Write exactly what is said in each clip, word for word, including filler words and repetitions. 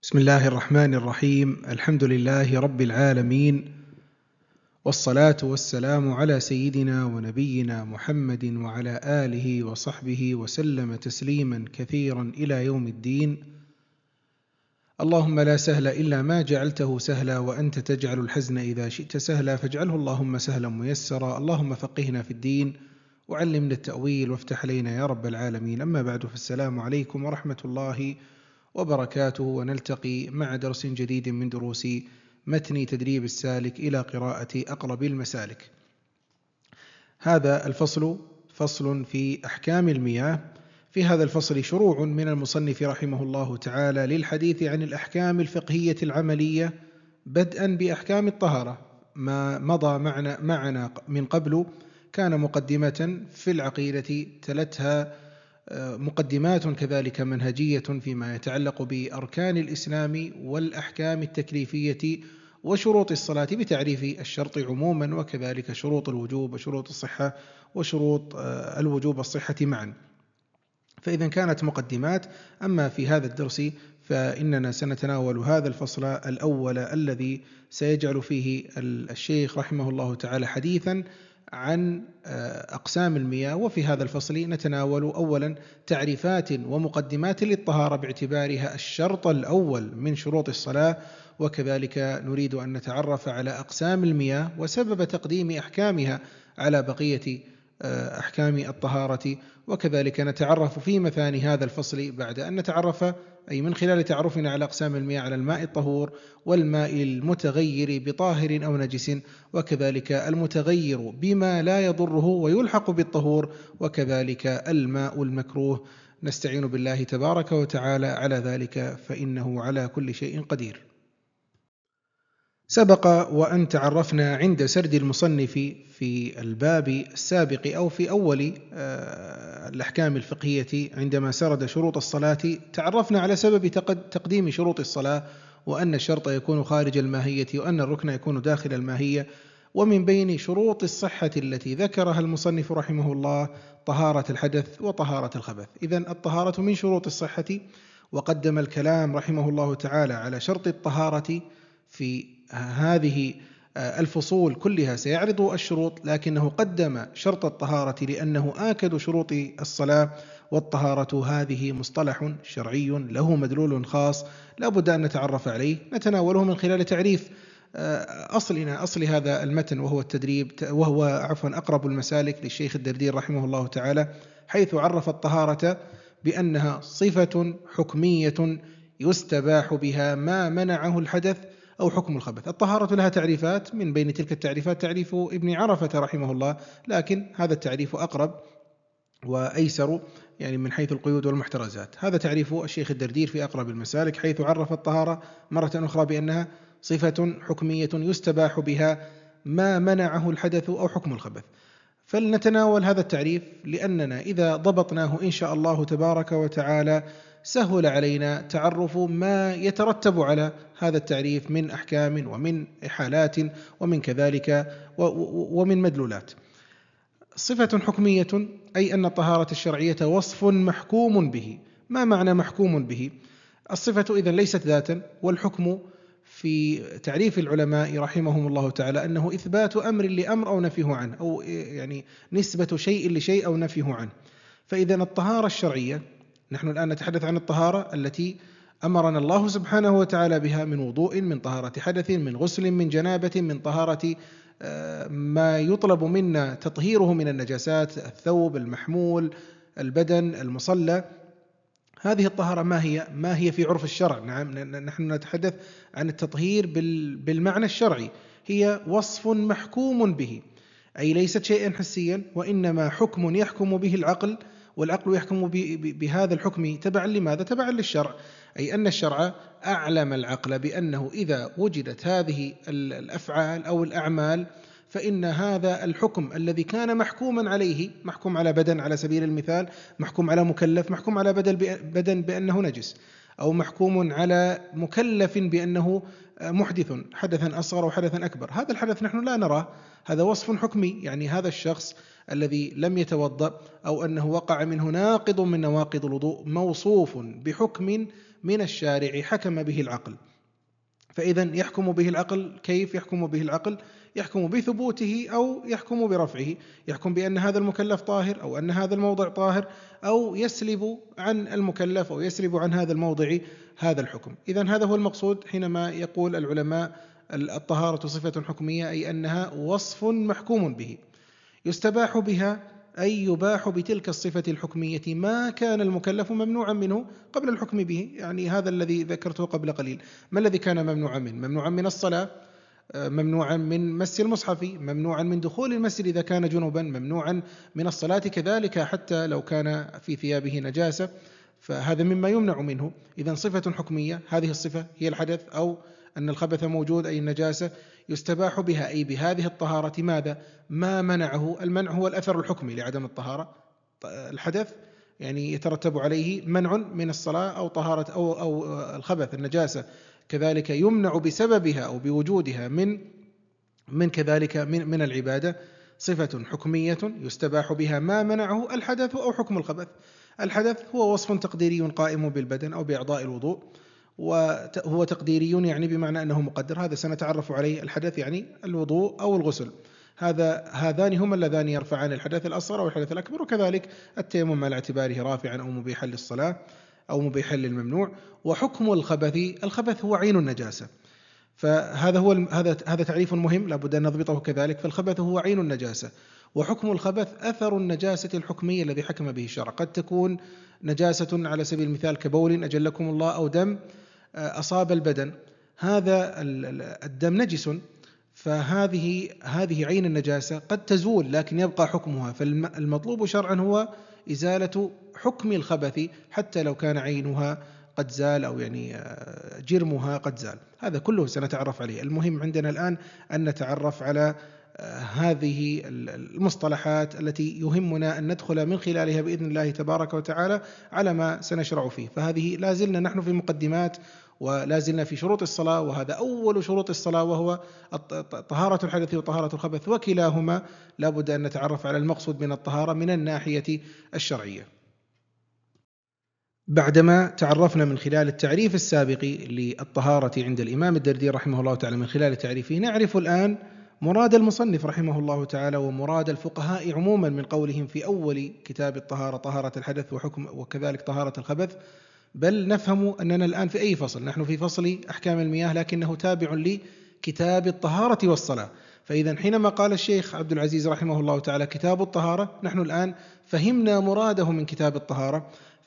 بسم الله الرحمن الرحيم. الحمد لله رب العالمين، والصلاة والسلام على سيدنا ونبينا محمد وعلى آله وصحبه وسلم تسليما كثيرا إلى يوم الدين. اللهم لا سهل إلا ما جعلته سهلا، وأنت تجعل الحزن إذا شئت سهلا، فاجعله اللهم سهلا ميسرا. اللهم فقهنا في الدين وعلمنا التأويل وافتح علينا يا رب العالمين. أما بعد، فالسلام عليكم ورحمة الله وبركاته، ونلتقي مع درس جديد من دروس متن تدريب السالك إلى قراءة أقرب المسالك. هذا الفصل فصل في أحكام المياه. في هذا الفصل شروع من المصنف رحمه الله تعالى للحديث عن الأحكام الفقهية العملية، بدءا بأحكام الطهارة. ما مضى معنا, معنا من قبل كان مقدمة في العقيدة تلتها مقدمات كذلك منهجية فيما يتعلق بأركان الإسلام والأحكام التكليفية وشروط الصلاة بتعريف الشرط عموما، وكذلك شروط الوجوب وشروط الصحة وشروط الوجوب والصحة معا. فإذا كانت مقدمات. أما في هذا الدرس فإننا سنتناول هذا الفصل الأول الذي سيجعل فيه الشيخ رحمه الله تعالى حديثا عن أقسام المياه. وفي هذا الفصل نتناول أولا تعريفات ومقدمات للطهارة باعتبارها الشرط الأول من شروط الصلاة، وكذلك نريد أن نتعرف على أقسام المياه وسبب تقديم أحكامها على بقية أحكام الطهارة، وكذلك نتعرف في مثاني هذا الفصل بعد أن نتعرف أي من خلال تعرفنا على أقسام المياه على الماء الطهور والماء المتغير بطاهر أو نجس، وكذلك المتغير بما لا يضره ويلحق بالطهور، وكذلك الماء المكروه. نستعين بالله تبارك وتعالى على ذلك، فإنه على كل شيء قدير. سبق وأن تعرفنا عند سرد المصنف في الباب السابق أو في أول الأحكام الفقهية عندما سرد شروط الصلاة، تعرفنا على سبب تقديم شروط الصلاة، وأن الشرط يكون خارج الماهية وأن الركن يكون داخل الماهية. ومن بين شروط الصحة التي ذكرها المصنف رحمه الله طهارة الحدث وطهارة الخبث. إذن الطهارة من شروط الصحة، وقدم الكلام رحمه الله تعالى على شرط الطهارة في هذه الفصول كلها. سيعرض الشروط، لكنه قدم شرط الطهارة لأنه آكد شروط الصلاة. والطهارة هذه مصطلح شرعي له مدلول خاص لا بد أن نتعرف عليه، نتناوله من خلال تعريف أصلنا أصل هذا المتن، وهو التدريب وهو عفوا أقرب المسالك للشيخ الدردير رحمه الله تعالى، حيث عرف الطهارة بأنها صفة حكمية يستباح بها ما منعه الحدث أو حكم الخبث. الطهارة لها تعريفات، من بين تلك التعريفات تعريف ابن عرفة رحمه الله، لكن هذا التعريف أقرب وأيسر يعني من حيث القيود والمحترزات. هذا تعريف الشيخ الدردير في أقرب المسالك، حيث عرف الطهارة مرة أخرى بأنها صفة حكمية يستباح بها ما منعه الحدث أو حكم الخبث. فلنتناول هذا التعريف، لأننا إذا ضبطناه إن شاء الله تبارك وتعالى سهل علينا تعرف ما يترتب على هذا التعريف من أحكام ومن إحالات ومن كذلك ومن مدلولات. صفة حكمية أي أن الطهارة الشرعية وصف محكوم به. ما معنى محكوم به؟ الصفة إذن ليست ذاتا، والحكم في تعريف العلماء رحمهم الله تعالى أنه إثبات أمر لأمر أو نفيه عنه، أو يعني نسبة شيء لشيء أو نفيه عنه. فإذا الطهارة الشرعية، نحن الآن نتحدث عن الطهارة التي أمرنا الله سبحانه وتعالى بها، من وضوء، من طهارة حدث، من غسل، من جنابة، من طهارة ما يطلب منا تطهيره من النجاسات، الثوب، المحمول، البدن، المصلى. هذه الطهارة ما هي؟ ما هي في عرف الشرع؟ نعم، نحن نتحدث عن التطهير بالمعنى الشرعي. هي وصف محكوم به، أي ليست شيئا حسيا، وإنما حكم يحكم به العقل، والعقل يحكم بهذا الحكم تبعا لماذا؟ تبعا للشرع. أي أن الشرع أعلم العقل بأنه إذا وجدت هذه الأفعال أو الأعمال فإن هذا الحكم الذي كان محكوما عليه، محكوم على بدن على سبيل المثال، محكوم على مكلف، محكوم على بدن بأنه نجس، أو محكوم على مكلف بأنه محدث حدثا أصغر وحدثا أكبر. هذا الحدث نحن لا نراه، هذا وصف حكمي، يعني هذا الشخص الذي لم يتوضأ أو أنه وقع منه ناقض من نواقض الوضوء موصوف بحكم من الشارع حكم به العقل. فإذا يحكم به العقل، كيف يحكم به العقل؟ يحكم بثبوته أو يحكم برفعه، يحكم بأن هذا المكلف طاهر أو أن هذا الموضع طاهر، أو يسلب عن المكلف أو يسلب عن هذا الموضع هذا الحكم. إذا هذا هو المقصود حينما يقول العلماء الطهارة صفة حكمية، أي أنها وصف محكوم به يستباح بها، أي يباح بتلك الصفة الحكمية ما كان المكلف ممنوعا منه قبل الحكم به. يعني هذا الذي ذكرته قبل قليل، ما الذي كان ممنوعا منه؟ ممنوعا من الصلاة، ممنوعا من مس المصحف، ممنوعا من دخول المسجد إذا كان جنوبا، ممنوعا من الصلاة كذلك حتى لو كان في ثيابه نجاسة، فهذا مما يمنع منه. إذن صفة حكمية، هذه الصفة هي الحدث أو أن الخبث موجود أي النجاسة، يستباح بها أي بهذه الطهارة ماذا؟ ما منعه. المنع هو الأثر الحكمي لعدم الطهارة. الحدث يعني يترتب عليه منع من الصلاة أو طهارة أو, أو الخبث النجاسة كذلك يمنع بسببها أو بوجودها من من كذلك من, من العبادة. صفة حكمية يستباح بها ما منعه الحدث أو حكم الخبث. الحدث هو وصف تقديري قائم بالبدن أو بأعضاء الوضوء، وهو تقديري يعني بمعنى أنه مقدر، هذا سنتعرف عليه. الحدث يعني الوضوء أو الغسل، هذا هذان هما اللذان يرفعان الحدث الأصغر أو الحدث الأكبر، وكذلك التيمم على اعتباره رافعا أو مبيحا للصلاة أو مبيحا للممنوع. وحكم الخبث، الخبث هو عين النجاسة، فهذا هو هذا هذا تعريف مهم لابد أن نضبطه كذلك. فالخبث هو عين النجاسة، وحكم الخبث أثر النجاسة الحكمية الذي حكم به الشرع. قد تكون نجاسة على سبيل المثال كبول أجلكم الله أو دم أصاب البدن، هذا الدم نجس، فهذه هذه عين النجاسة قد تزول لكن يبقى حكمها. فالمطلوب شرعا هو إزالة حكم الخبث حتى لو كان عينها قد زال أو يعني جرمها قد زال. هذا كله سنتعرف عليه. المهم عندنا الآن أن نتعرف على هذه المصطلحات التي يهمنا أن ندخل من خلالها بإذن الله تبارك وتعالى على ما سنشرع فيه. فهذه لازلنا نحن في مقدمات ولازلنا في شروط الصلاة، وهذا أول شروط الصلاة وهو طهارة الحدث وطهارة الخبث، وكلاهما لابد أن نتعرف على المقصود من الطهارة من الناحية الشرعية. بعدما تعرفنا من خلال التعريف السابق للطهارة عند الإمام الدردير رحمه الله تعالى من خلال تعريفه، نعرف الآن مراد المصنف رحمه الله تعالى ومراد الفقهاء عموما من قولهم في أول كتاب الطهارة طهارة الحدث وحكم وكذلك طهارة الخبث. بل نفهم أننا الآن في أي فصل؟ نحن في فصل أحكام المياه، لكنه تابع لكتاب الطهارة والصلاة. فإذا حينما قال الشيخ عبد العزيز رحمه الله تعالى كتاب الطهارة، نحن الآن فهمنا مراده من كتاب الطهارة.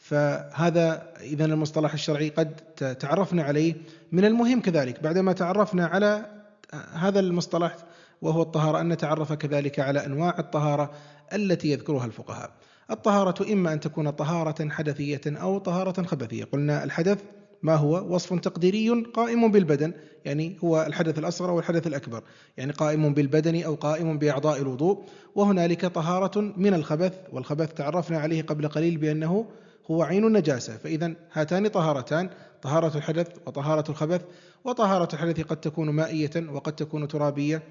فهذا إذن المصطلح الشرعي قد تعرفنا عليه. من المهم كذلك بعدما تعرفنا على هذا المصطلح وهو الطهارة أن نتعرف كذلك على أنواع الطهارة التي يذكرها الفقهاء. الطهارة إما أن تكون طهارة حدثية أو طهارة خبثية. قلنا الحدث ما هو؟ وصف تقديري قائم بالبدن، يعني هو الحدث الأصغر والحدث الأكبر، يعني قائم بالبدن أو قائم بأعضاء الوضوء. وهنالك طهارة من الخبث، والخبث تعرفنا عليه قبل قليل بأنه هو عين النجاسة. فإذا هاتان طهارتان، طهارة الحدث وطهارة الخبث. وطهارة الحدث قد تكون مائية وقد تكون ترابية،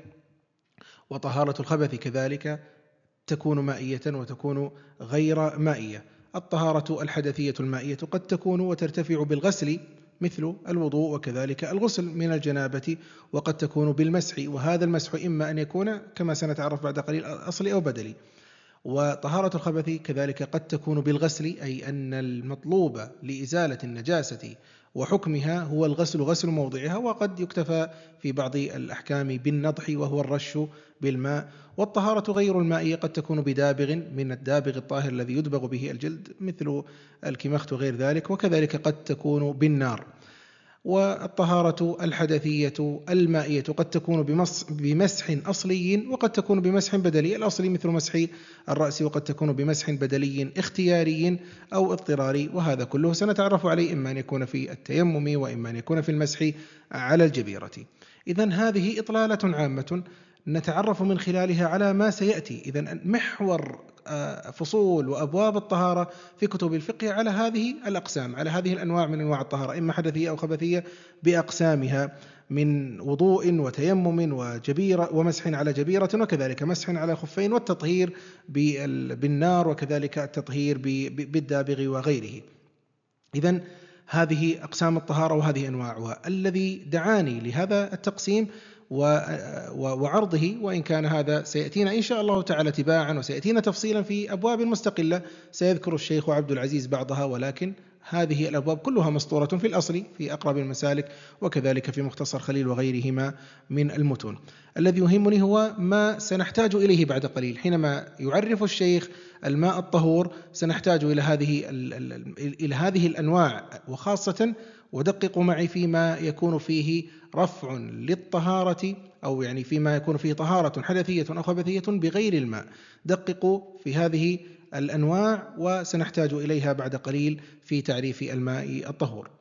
وطهارة الخبث كذلك تكون مائية وتكون غير مائية. الطهارة الحدثية المائية قد تكون وترتفع بالغسل مثل الوضوء وكذلك الغسل من الجنابة، وقد تكون بالمسح، وهذا المسح إما أن يكون كما سنتعرف بعد قليل أصلي أو بدلي. وطهارة الخبث كذلك قد تكون بالغسل، أي أن المطلوب لإزالة النجاسة وحكمها هو الغسل، غسل موضعها، وقد يكتفى في بعض الأحكام بالنضح وهو الرش بالماء. والطهارة غير المائية قد تكون بدابغ من الدابغ الطاهر الذي يدبغ به الجلد مثل الكمخت وغير ذلك، وكذلك قد تكون بالنار. والطهارة الحدثية المائية قد تكون بمسح أصلي وقد تكون بمسح بدلي. الأصلي مثل مسح الرأس، وقد تكون بمسح بدلي اختياري أو اضطراري، وهذا كله سنتعرف عليه إما أن يكون في التيمم وإما أن يكون في المسح على الجبيرة. إذن هذه إطلالة عامة نتعرف من خلالها على ما سيأتي. إذن محور فصول وأبواب الطهارة في كتب الفقه على هذه الأقسام، على هذه الأنواع من أنواع الطهارة، إما حدثية أو خبثية بأقسامها من وضوء وتيمم وجبيرة ومسح على جبيرة، وكذلك مسح على خفين، والتطهير بالنار، وكذلك التطهير بالدابغ وغيره. إذن هذه أقسام الطهارة وهذه أنواعها. الذي دعاني لهذا التقسيم وعرضه، وإن كان هذا سيأتينا إن شاء الله تعالى تباعا وسيأتينا تفصيلا في أبواب مستقلة سيذكر الشيخ عبد العزيز بعضها، ولكن هذه الأبواب كلها مسطورة في الأصل في أقرب المسالك وكذلك في مختصر خليل وغيرهما من المتون. الذي يهمني هو ما سنحتاج إليه بعد قليل. حينما يعرف الشيخ الماء الطهور سنحتاج إلى هذه إلى هذه الأنواع، وخاصة ودققوا معي فيما يكون فيه رفع للطهارة، أو يعني فيما يكون فيه طهارة حدثية أو خبثية بغير الماء. دققوا في هذه الأنواع وسنحتاج إليها بعد قليل في تعريف الماء الطهور.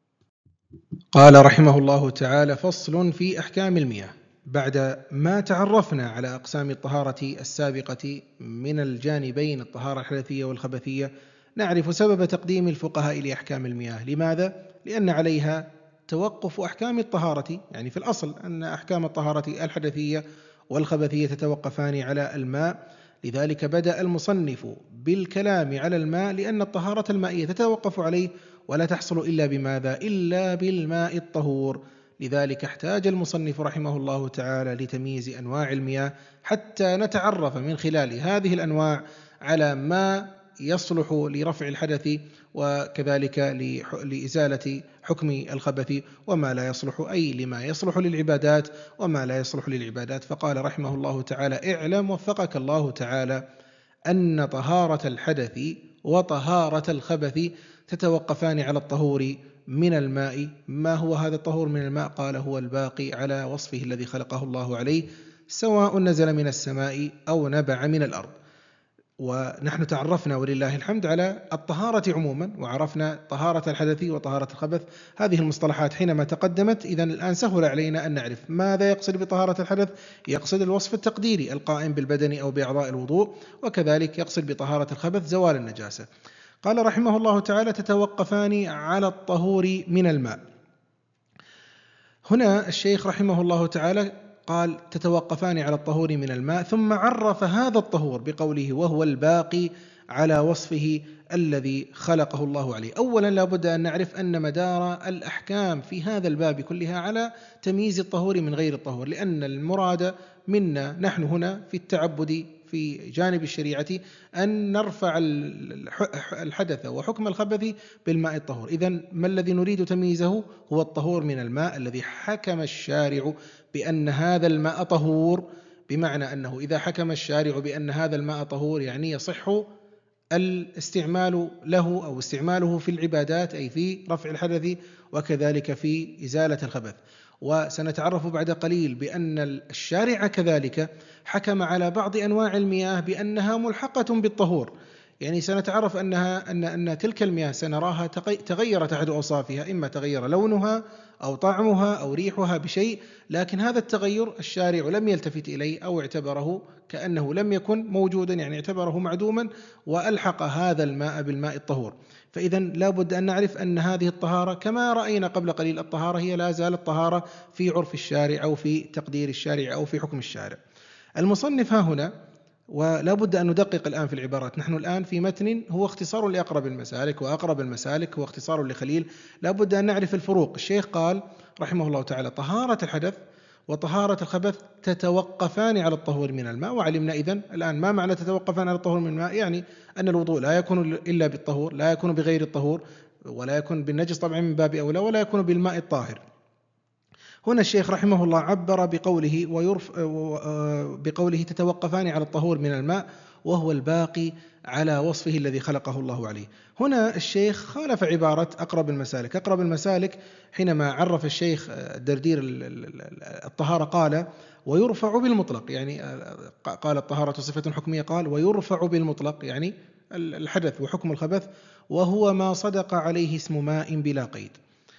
قال رحمه الله تعالى: فصل في أحكام المياه. بعد ما تعرفنا على أقسام الطهارة السابقة من الجانبين الطهارة الحدثية والخبثية، نعرف سبب تقديم الفقهاء لأحكام المياه. لماذا؟ لأن عليها توقف أحكام الطهارة، يعني في الأصل أن أحكام الطهارة الحدثية والخبثية تتوقفان على الماء. لذلك بدأ المصنف بالكلام على الماء، لأن الطهارة المائية تتوقف عليه ولا تحصل إلا بماذا؟ إلا بالماء الطهور. لذلك احتاج المصنف رحمه الله تعالى لتمييز أنواع المياه حتى نتعرف من خلال هذه الأنواع على ما يصلح لرفع الحدث وكذلك لإزالة حكم الخبث، وما لا يصلح، أي لما يصلح للعبادات وما لا يصلح للعبادات. فقال رحمه الله تعالى: اعلم وفقك الله تعالى أن طهارة الحدث وطهارة الخبث تتوقفان على الطهور من الماء. ما هو هذا الطهور من الماء؟ قال: هو الباقي على وصفه الذي خلقه الله عليه، سواء نزل من السماء أو نبع من الأرض. ونحن تعرفنا ولله الحمد على الطهارة عموما، وعرفنا طهارة الحدث وطهارة الخبث. هذه المصطلحات حينما تقدمت إذن الآن سهل علينا أن نعرف ماذا يقصد بطهارة الحدث. يقصد الوصف التقديري القائم بالبدن أو بأعضاء الوضوء، وكذلك يقصد بطهارة الخبث زوال النجاسة. قال رحمه الله تعالى: تتوقفان على الطهور من الماء. هنا الشيخ رحمه الله تعالى قال: تتوقفان على الطهور من الماء، ثم عرف هذا الطهور بقوله: وهو الباقي على وصفه الذي خلقه الله عليه. أولا لا بد أن نعرف أن مدار الأحكام في هذا الباب كلها على تمييز الطهور من غير الطهور، لأن المراد منا نحن هنا في التعبد في جانب الشريعة أن نرفع الحدث وحكم الخبث بالماء الطهور. إذن ما الذي نريد تمييزه؟ هو الطهور من الماء الذي حكم الشارع بأن هذا الماء طهور، بمعنى أنه إذا حكم الشارع بأن هذا الماء طهور يعني يصح الاستعمال له أو استعماله في العبادات، أي في رفع الحدث وكذلك في إزالة الخبث. وسنتعرف بعد قليل بأن الشارع كذلك حكم على بعض أنواع المياه بأنها ملحقة بالطهور، يعني سنتعرف أنها أن أن تلك المياه سنراها تغيرت أحد أوصافها، إما تغير لونها أو طعمها أو ريحها بشيء، لكن هذا التغير الشارع لم يلتفت إليه أو اعتبره كأنه لم يكن موجودا، يعني اعتبره معدوما وألحق هذا الماء بالماء الطهور. فإذا لا بد أن نعرف أن هذه الطهارة كما رأينا قبل قليل، الطهارة هي لا زالت طهارة في عرف الشارع أو في تقدير الشارع أو في حكم الشارع. المصنف ها هنا، ولا بد أن ندقق الآن في العبارات. نحن الآن في متن هو اختصار لأقرب المسالك، وأقرب المسالك هو اختصار لخليل. لا بد أن نعرف الفروق. الشيخ قال رحمه الله تعالى: طهارة الحدث وطهارة الخبث تتوقفان على الطهور من الماء. وعلمنا إذن الآن ما معنى تتوقفان على الطهور من الماء، يعني أن الوضوء لا يكون إلا بالطهور، لا يكون بغير الطهور، ولا يكون بالنجس طبعا من باب أولى، ولا يكون بالماء الطاهر. هنا الشيخ رحمه الله عبر بقوله ويرف بقوله تتوقفان على الطهور من الماء وهو الباقي على وصفه الذي خلقه الله عليه. هنا الشيخ خالف عبارة أقرب المسالك. أقرب المسالك حينما عرف الشيخ الدردير الطهارة قال: ويرفع بالمطلق، يعني قال الطهارة صفة حكمية، قال ويرفع بالمطلق، يعني الحدث وحكم الخبث، وهو ما صدق عليه اسم ماء بلا قيد.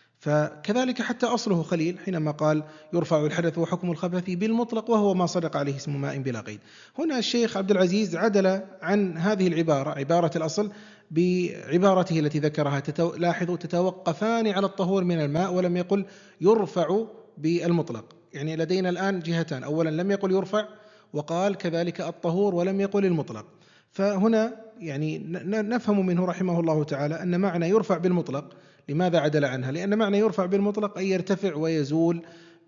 فكذلك حتى أصله خليل حينما قال يرفع الحدث وحكم الخبث بالمطلق وهو ما صدق عليه اسم ماء بلا قيد. هنا الشيخ عبد العزيز عدل عن هذه العبارة، عبارة الأصل، بعبارته التي ذكرها. تتو... لاحظوا: تتوقفان على الطهور من الماء، ولم يقل يرفع بالمطلق. يعني لدينا الآن جهتان: أولا لم يقل يرفع، وقال كذلك الطهور ولم يقل المطلق. فهنا يعني نفهم منه رحمه الله تعالى أن معنى يرفع بالمطلق لماذا عدل عنها؟ لأن معنى يرفع بالمطلق أي يرتفع ويزول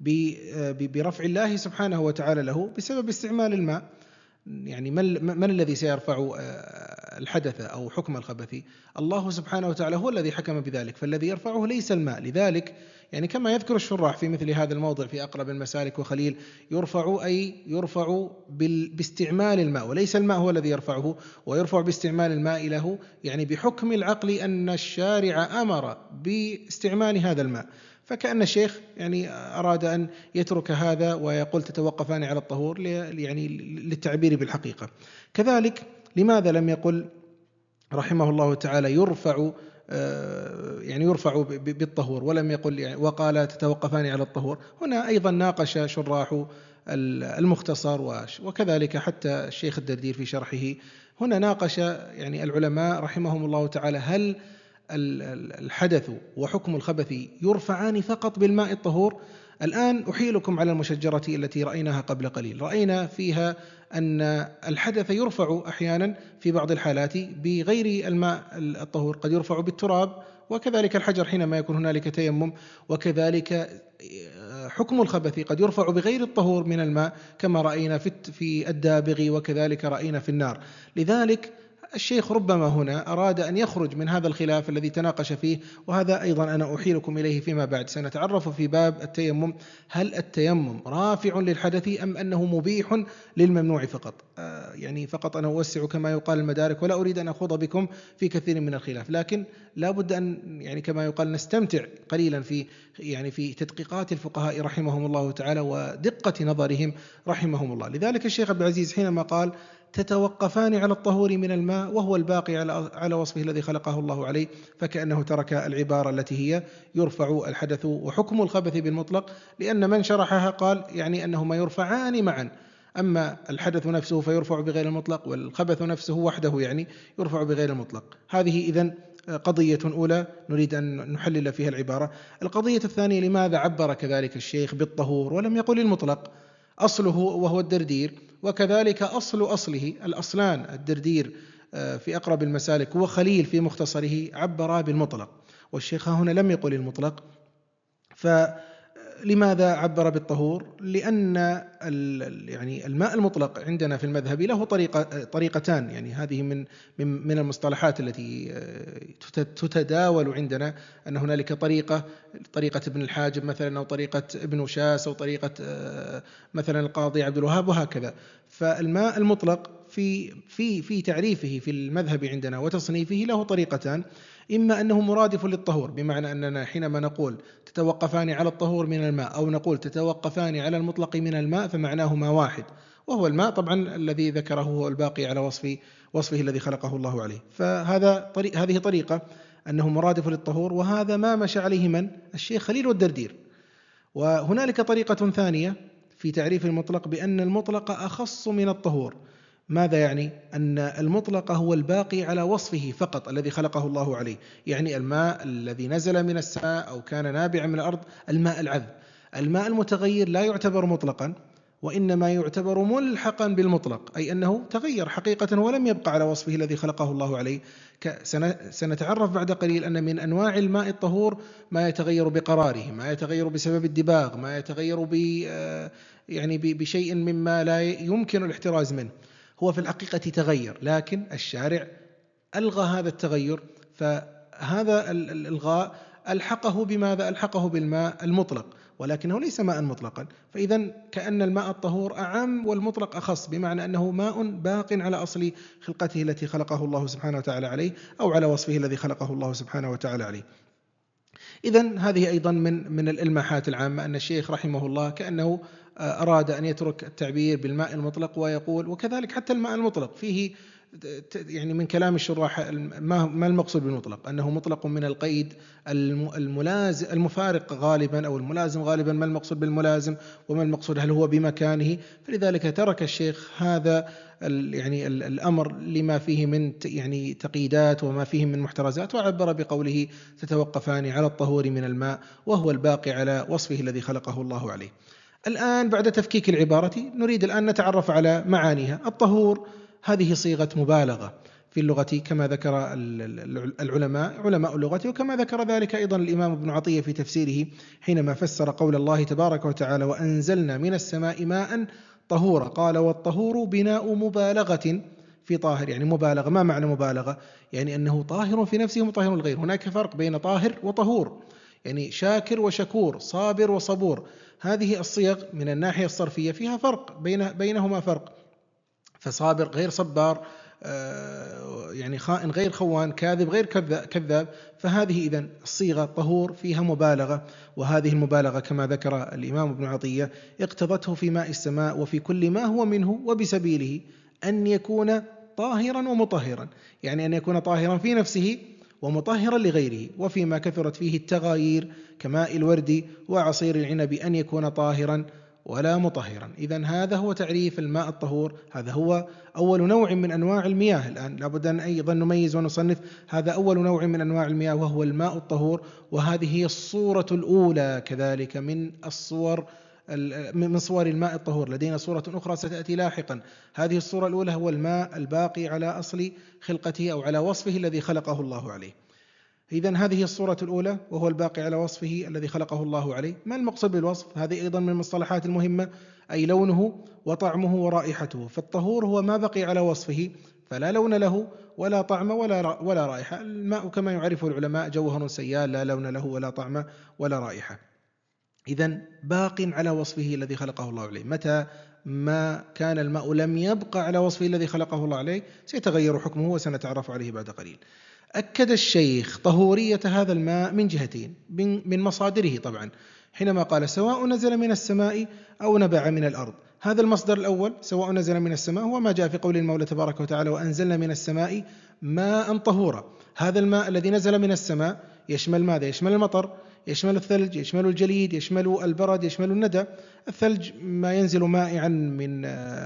برفع الله سبحانه وتعالى له بسبب استعمال الماء. يعني من, من الذي سيرفع الحدث أو حكم الخبث؟ الله سبحانه وتعالى هو الذي حكم بذلك، فالذي يرفعه ليس الماء. لذلك يعني كما يذكر الشراح في مثل هذا الموضع في أقرب المسالك وخليل، يرفع أي يرفع باستعمال الماء، وليس الماء هو الذي يرفعه، ويرفع باستعمال الماء له، يعني بحكم العقل أن الشارع أمر باستعمال هذا الماء. فكأن الشيخ يعني أراد أن يترك هذا ويقول تتوقفان على الطهور يعني للتعبير بالحقيقة. كذلك لماذا لم يقل رحمه الله تعالى يرفع يعني يرفع بالطهور ولم يقل يعني وقال تتوقفان على الطهور؟ هنا أيضا ناقش شراح المختصر وكذلك حتى الشيخ الدردير في شرحه، هنا ناقش يعني العلماء رحمهم الله تعالى هل الحدث وحكم الخبث يرفعان فقط بالماء الطهور؟ الآن أحيلكم على المشجرة التي رأيناها قبل قليل، رأينا فيها أن الحدث يرفع أحيانا في بعض الحالات بغير الماء الطهور، قد يرفع بالتراب، وكذلك الحجر حينما يكون هنالك تيمم، وكذلك حكم الخبث قد يرفع بغير الطهور من الماء كما رأينا في الدابغ، وكذلك رأينا في النار. لذلك الشيخ ربما هنا أراد أن يخرج من هذا الخلاف الذي تناقش فيه، وهذا أيضا أنا أحيلكم إليه فيما بعد. سنتعرف في باب التيمم هل التيمم رافع للحدث أم أنه مبيح للممنوع فقط؟ آه يعني فقط أنا أوسع كما يقال المدارك، ولا أريد أن أخوض بكم في كثير من الخلاف، لكن لا بد أن يعني كما يقال نستمتع قليلا في يعني في تدقيقات الفقهاء رحمهم الله تعالى ودقة نظرهم رحمهم الله. لذلك الشيخ عبد العزيز حينما قال تتوقفان على الطهور من الماء وهو الباقي على على وصفه الذي خلقه الله عليه، فكأنه ترك العبارة التي هي يرفع الحدث وحكم الخبث بالمطلق، لأن من شرحها قال يعني أنهما يرفعان معا، أما الحدث نفسه فيرفع بغير المطلق، والخبث نفسه وحده يعني يرفع بغير المطلق. هذه إذن قضية أولى نريد أن نحلل فيها العبارة. القضية الثانية، لماذا عبر كذلك الشيخ بالطهور ولم يقل المطلق؟ أصله وهو الدردير، وكذلك أصل أصله الأصلان الدردير في أقرب المسالك وخليل في مختصره عبرا بالمطلق، والشيخ هنا لم يقل المطلق. فلماذا عبر بالطهور؟ لأن يعني الماء المطلق عندنا في المذهب له طريقة طريقتان، يعني هذه من من المصطلحات التي تتداول عندنا، أن هنالك طريقة طريقة ابن الحاجب مثلا، أو طريقة ابن شاس، أو طريقة مثلا القاضي عبد الوهاب، وهكذا. فالماء المطلق في في في تعريفه في المذهب عندنا وتصنيفه له طريقتان، إما أنه مرادف للطهور، بمعنى أننا حينما نقول تتوقفان على الطهور من الماء، أو نقول تتوقفان على المطلق من الماء، فمعناهما واحد، وهو الماء طبعا الذي ذكره هو الباقي على وصف وصفه الذي خلقه الله عليه. فهذا طريق هذه طريقة أنه مرادف للطهور، وهذا ما مشى عليه من الشيخ خليل والدردير. وهنالك طريقة ثانية في تعريف المطلق بأن المطلق أخص من الطهور. ماذا يعني؟ أن المطلق هو الباقي على وصفه فقط الذي خلقه الله عليه، يعني الماء الذي نزل من السماء أو كان نابعا من الأرض، الماء العذب. الماء المتغير لا يعتبر مطلقا، وإنما يعتبر ملحقا بالمطلق، أي أنه تغير حقيقة ولم يبقى على وصفه الذي خلقه الله عليه. سنتعرف بعد قليل أن من أنواع الماء الطهور ما يتغير بقراره، ما يتغير بسبب الدباغ، ما يتغير ب يعني بشيء مما لا يمكن الاحتراز منه. هو في الحقيقة تغير، لكن الشارع ألغى هذا التغير، فهذا الإلغاء ألحقه بماذا؟ ألحقه بالماء المطلق، ولكنه ليس ماء مطلقا. فإذا كأن الماء الطهور أعم والمطلق أخص، بمعنى أنه ماء باق على أصل خلقته التي خلقه الله سبحانه وتعالى عليه، أو على وصفه الذي خلقه الله سبحانه وتعالى عليه. إذن هذه أيضا من من الإلماحات العامة، أن الشيخ رحمه الله كأنه أراد أن يترك التعبير بالماء المطلق ويقول، وكذلك حتى الماء المطلق فيه يعني من كلام الشراح ما المقصود بالمطلق، أنه مطلق من القيد الملازم المفارق غالبا، أو الملازم غالبا. ما المقصود بالملازم وما المقصود؟ هل هو بمكانه؟ فلذلك ترك الشيخ هذا يعني الأمر لما فيه من يعني تقييدات وما فيه من محترزات، وعبر بقوله تتوقفان على الطهور من الماء وهو الباقي على وصفه الذي خلقه الله عليه. الآن بعد تفكيك العبارة نريد الآن نتعرف على معانيها. الطهور هذه صيغة مبالغة، في اللغة كما ذكر العلماء علماء اللغة، وكما ذكر ذلك أيضا الإمام ابن عطية في تفسيره حينما فسر قول الله تبارك وتعالى: وأنزلنا من السماء ماء طهورا. قال: والطهور بناء مبالغة في طاهر، يعني مبالغة. ما معنى مبالغة؟ يعني أنه طاهر في نفسه مطهر الغير. هناك فرق بين طاهر وطهور، يعني شاكر وشكور، صابر وصبور. هذه الصيغ من الناحية الصرفية فيها فرق، بين بينهما فرق. فصابر غير صبار، يعني خائن غير خوان، كاذب غير كذاب. فهذه إذن الصيغة طهور فيها مبالغة، وهذه المبالغة كما ذكر الإمام ابن عطية اقتضته في ماء السماء وفي كل ما هو منه وبسبيله أن يكون طاهرا ومطهرا، يعني أن يكون طاهرا في نفسه ومطهرا لغيره. وفيما كثرت فيه التغايير كماء الورد وعصير العنب أن يكون طاهرا ولا مطهرا. إذن هذا هو تعريف الماء الطهور، هذا هو أول نوع من أنواع المياه. الآن لابد أن أيضا نميز ونصنف، هذا أول نوع من أنواع المياه وهو الماء الطهور، وهذه هي الصورة الأولى كذلك من الصور من صور الماء الطهور. لدينا صورة أخرى ستأتي لاحقا. هذه الصورة الأولى هو الماء الباقي على أصل خلقته أو على وصفه الذي خلقه الله عليه. إذن هذه الصورة الأولى وهو الباقي على وصفه الذي خلقه الله عليه. ما المقصود بالوصف؟ هذه أيضا من المصطلحات المهمة، أي لونه وطعمه ورائحته. فالطهور هو ما بقي على وصفه، فلا لون له ولا طعم ولا ولا رائحة. الماء كما يعرفه العلماء جوهر سيال لا لون له ولا طعم ولا رائحة. إذن باق على وصفه الذي خلقه الله عليه. متى ما كان الماء لم يبقى على وصفه الذي خلقه الله عليه سيتغير حكمه، وسنتعرف عليه بعد قليل. أكد الشيخ طهورية هذا الماء من جهتين، من مصادره طبعا، حينما قال: سواء نزل من السماء أو نبع من الأرض. هذا المصدر الأول سواء نزل من السماء هو ما جاء في قول المولى تبارك وتعالى: وأنزلنا من السماء ماء طهورا. هذا الماء الذي نزل من السماء يشمل ماذا؟ يشمل المطر، يشمل الثلج، يشمل الجليد، يشمل البرد، يشمل الندى. الثلج ما ينزل مائعا من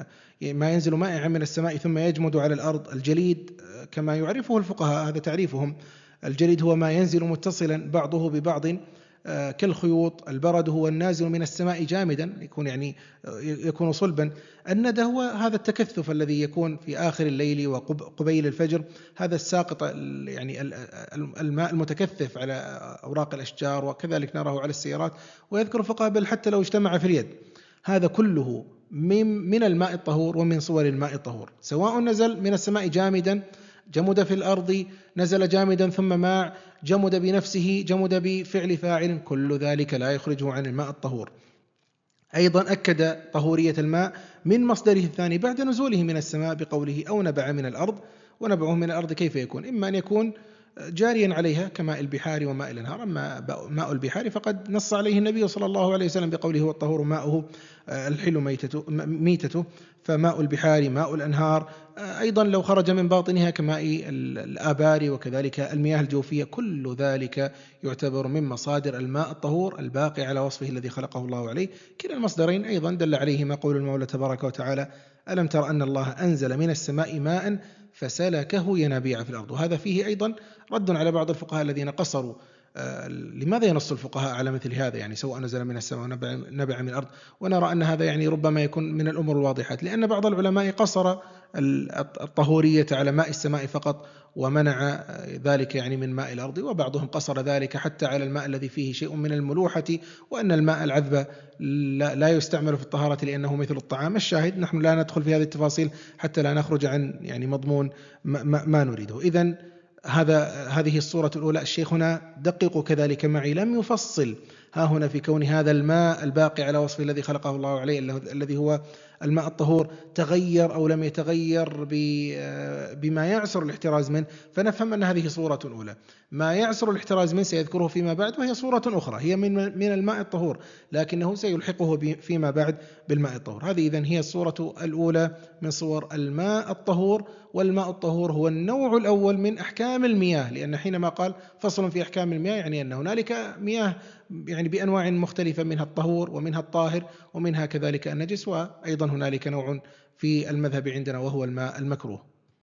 ما ينزل مائعا من السماء ثم يجمد على الأرض. الجليد كما يعرفه الفقهاء هذا تعريفهم، الجليد هو ما ينزل متصلا بعضه ببعض كالخيوط. البرد هو النازل من السماء جامدا، يكون يعني يكون صلبا. الندى هو هذا التكثف الذي يكون في آخر الليل وقبيل الفجر، هذا الساقط يعني الماء المتكثف على أوراق الأشجار، وكذلك نراه على السيارات. ويذكر الفقهاء بل حتى لو اجتمع في اليد. هذا كله من الماء الطهور ومن صور الماء الطهور، سواء نزل من السماء جامدا، جمد في الأرض، نزل جامدا ثم ماء، جمد بنفسه، جمد بفعل فاعل، كل ذلك لا يخرجه عن الماء الطهور. أيضا أكد طهورية الماء من مصدره الثاني بعد نزوله من السماء بقوله: أو نبع من الأرض. ونبعه من الأرض كيف يكون؟ إما أن يكون جاريا عليها كماء البحار وماء الأنهار. أما ماء البحار فقد نص عليه النبي صلى الله عليه وسلم بقوله: والطهور ماؤه الحل ميتته, ميتته. فماء البحار ماء الأنهار أيضا لو خرج من باطنها كماء الآبار وكذلك المياه الجوفية، كل ذلك يعتبر من مصادر الماء الطهور الباقي على وصفه الذي خلقه الله عليه. كلا المصدرين أيضا دل عليهما قول المولى تبارك وتعالى: ألم تر أن الله أنزل من السماء ماء فسلكه ينابيع في الأرض. وهذا فيه أيضا رد على بعض الفقهاء الذين قصروا. آه لماذا ينص الفقهاء على مثل هذا؟ يعني سواء نزل من السماء ونبع نبع من الأرض. ونرى أن هذا يعني ربما يكون من الأمور الواضحات، لأن بعض العلماء قصر الطهورية على ماء السماء فقط ومنع ذلك يعني من ماء الأرض، وبعضهم قصر ذلك حتى على الماء الذي فيه شيء من الملوحة، وأن الماء العذب لا يستعمل في الطهارة لأنه مثل الطعام. الشاهد نحن لا ندخل في هذه التفاصيل حتى لا نخرج عن يعني مضمون ما, ما نريده. إذن هذا هذه الصورة الأولى. الشيخ هنا دققوا كذلك معي، لم يفصل ها هنا في كون هذا الماء الباقي على وصفه الذي خلقه الله عليه الذي هو الماء الطهور تغير أو لم يتغير بما يعسر الاحتراز منه، فنفهم أن هذه صورة أولى. ما يعسر الاحتراز منه سيذكره فيما بعد، وهي صورة أخرى هي من من الماء الطهور، لكنه سيلحقه فيما بعد بالماء الطهور. هذه إذن هي الصورة الأولى من صور الماء الطهور. والماء الطهور هو النوع الأول من أحكام المياه، لأن حينما قال فصل في أحكام المياه يعني أن هنالك مياه يعني بأنواع مختلفة، منها الطهور ومنها الطاهر ومنها كذلك النجس، وأيضا هنالك نوع في المذهب عندنا وهو الماء المكروه.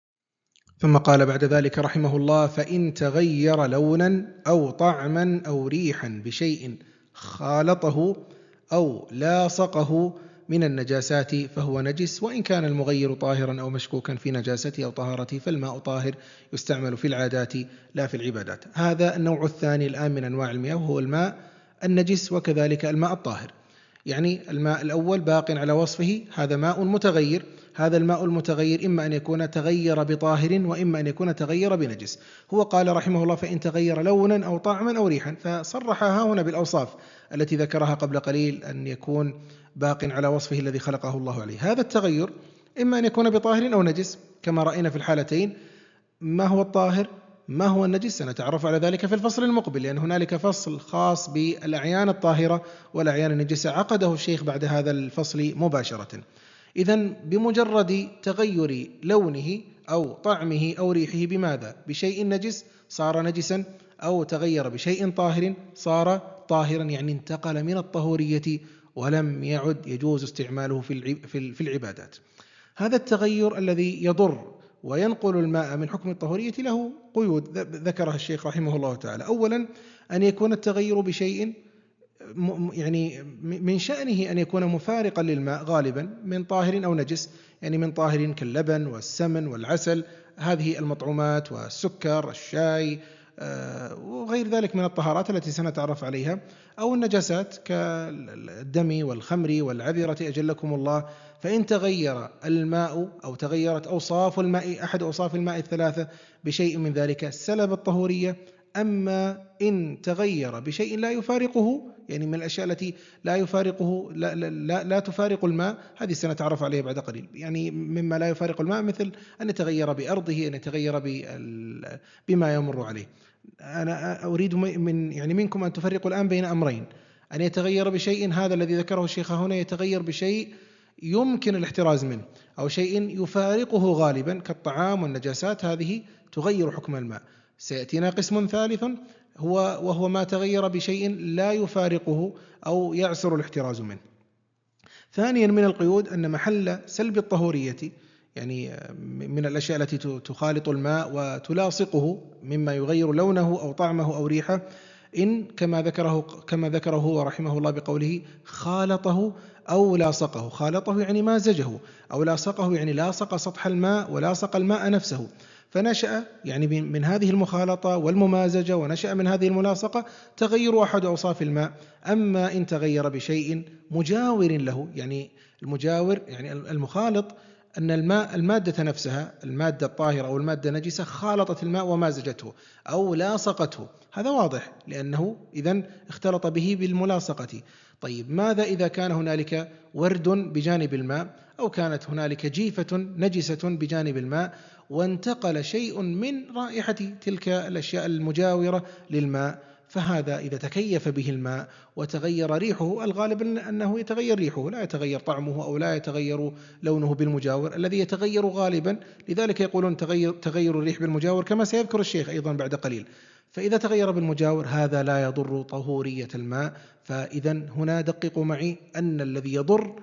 ثم قال بعد ذلك رحمه الله: فإن تغير لونا أو طعما أو ريحا بشيء خالطه أو لاصقه من النجاسات فهو نجس، وإن كان المغير طاهرا أو مشكوكا في نجاسته أو طهارته فالماء طاهر يستعمل في العادات لا في العبادات. هذا النوع الثاني الآن من أنواع المياه، وهو الماء النجس وكذلك الماء الطاهر. يعني الماء الأول باق على وصفه، هذا ماء متغير. هذا الماء المتغير إما أن يكون تغير بطاهر وإما أن يكون تغير بنجس. هو قال رحمه الله فإن تغير لونا أو طعما أو ريحا، فصرحها هنا بالأوصاف التي ذكرها قبل قليل، أن يكون باق على وصفه الذي خلقه الله عليه. هذا التغير إما أن يكون بطاهر أو نجس كما رأينا في الحالتين. ما هو الطاهر؟ ما هو النجس؟ سنتعرف على ذلك في الفصل المقبل، لأن هنالك فصل خاص بالأعيان الطاهرة والأعيان النجسة عقده الشيخ بعد هذا الفصل مباشرة. إذن بمجرد تغير لونه أو طعمه أو ريحه بماذا؟ بشيء نجس صار نجسا، أو تغير بشيء طاهر صار طاهرا، يعني انتقل من الطهورية ولم يعد يجوز استعماله في العبادات. هذا التغير الذي يضر وينقل الماء من حكم الطهورية له قيود ذكرها الشيخ رحمه الله تعالى. أولا أن يكون التغير بشيء يعني من شأنه أن يكون مفارقا للماء غالبا من طاهر أو نجس، يعني من طاهر كاللبن والسمن والعسل، هذه المطعومات والسكر الشاي وغير ذلك من الطهارات التي سنتعرف عليها، أو النجاسات كالدم والخمر والعذرة أجلكم الله. فإن تغير الماء أو تغيرت أوصاف الماء، أحد أوصاف الماء الثلاثة، بشيء من ذلك سلب الطهورية. أما إن تغير بشيء لا يفارقه، يعني من الأشياء التي لا يفارقه لا, لا, لا, لا تفارق الماء، هذه سنتعرف عليها بعد قليل. يعني مما لا يفارق الماء مثل أن يتغير بأرضه، أن يتغير بما يمر عليه. أنا أريد من يعني منكم أن تفرقوا الآن بين أمرين: أن يتغير بشيء، هذا الذي ذكره الشيخ هنا، يتغير بشيء يمكن الاحتراز منه، أو شيء يفارقه غالبا كالطعام والنجاسات، هذه تغير حكم الماء. سيأتينا قسم ثالث هو وهو ما تغير بشيء لا يفارقه أو يعسر الاحتراز منه. ثانيا من القيود أن محل سلب الطهورية، يعني من الأشياء التي تخالط الماء وتلاصقه مما يغير لونه أو طعمه أو ريحه، إن كما ذكره كما ذكره هو رحمه الله بقوله خالطه أو لاصقه. خالطه يعني مازجه، أو لاصقه يعني لاصق سطح الماء ولاصق الماء نفسه، فنشأ يعني من هذه المخالطة والممازجة، ونشأ من هذه الملاصقة تغير أحد أوصاف الماء. أما إن تغير بشيء مجاور له، يعني المجاور يعني المخالط، أن الماء المادة نفسها، المادة الطاهرة أو المادة النجسة، خالطت الماء ومازجته أو لاصقته، هذا واضح لأنه إذن اختلط به بالملاصقة. طيب ماذا إذا كان هنالك ورد بجانب الماء، أو كانت هنالك جيفة نجسة بجانب الماء، وانتقل شيء من رائحة تلك الأشياء المجاورة للماء، فهذا إذا تكيف به الماء وتغير ريحه، الغالب أنه يتغير ريحه، لا يتغير طعمه أو لا يتغير لونه بالمجاور الذي يتغير غالبا. لذلك يقولون تغير, تغير الريح بالمجاور، كما سيذكر الشيخ أيضا بعد قليل. فإذا تغير بالمجاور هذا لا يضر طهورية الماء. فإذا هنا دققوا معي أن الذي يضر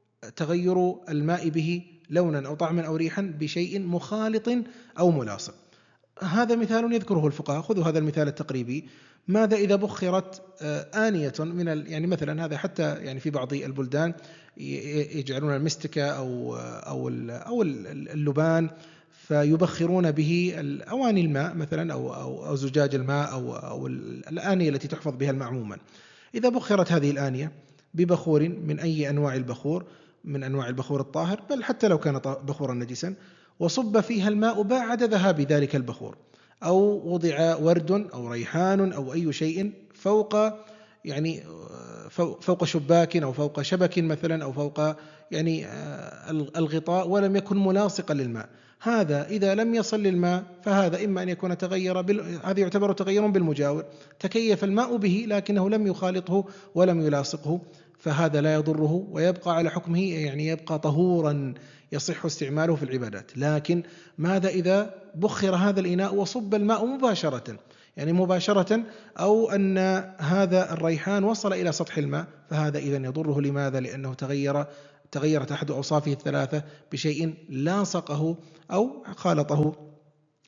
تغير الماء به لونا أو طعما أو ريحا بشيء مخالط أو ملاصق. هذا مثال يذكره الفقهاء، خذوا هذا المثال التقريبي. ماذا إذا بخرت آنية من ال... يعني مثلا هذا حتى يعني في بعض البلدان يجعلون المستكة أو أو أو اللبان، فيبخرون به الأواني الماء مثلا أو أو, أو زجاج الماء أو أو الآنية التي تحفظ بها الماء عموما. إذا بخرت هذه الآنية ببخور من أي أنواع البخور، من أنواع البخور الطاهر، بل حتى لو كان بخورا نجسا، وصب فيها الماء بعد ذهاب ذلك البخور، أو وضع ورد أو ريحان أو أي شيء فوق يعني فوق شباك أو فوق شبك مثلا، أو فوق يعني الغطاء، ولم يكن ملاصقا للماء، هذا إذا لم يصل للماء فهذا إما أن يكون تغير بال... هذا يعتبر تغير بالمجاور، تكيف الماء به لكنه لم يخالطه ولم يلاصقه، فهذا لا يضره ويبقى على حكمه، يعني يبقى طهورا يصح استعماله في العبادات. لكن ماذا إذا بخر هذا الإناء وصب الماء مباشرة، يعني مباشرة، أو أن هذا الريحان وصل إلى سطح الماء، فهذا إذن يضره. لماذا؟ لأنه تغير تغيرت أحد أوصافه الثلاثة بشيء لاصقه أو خالطه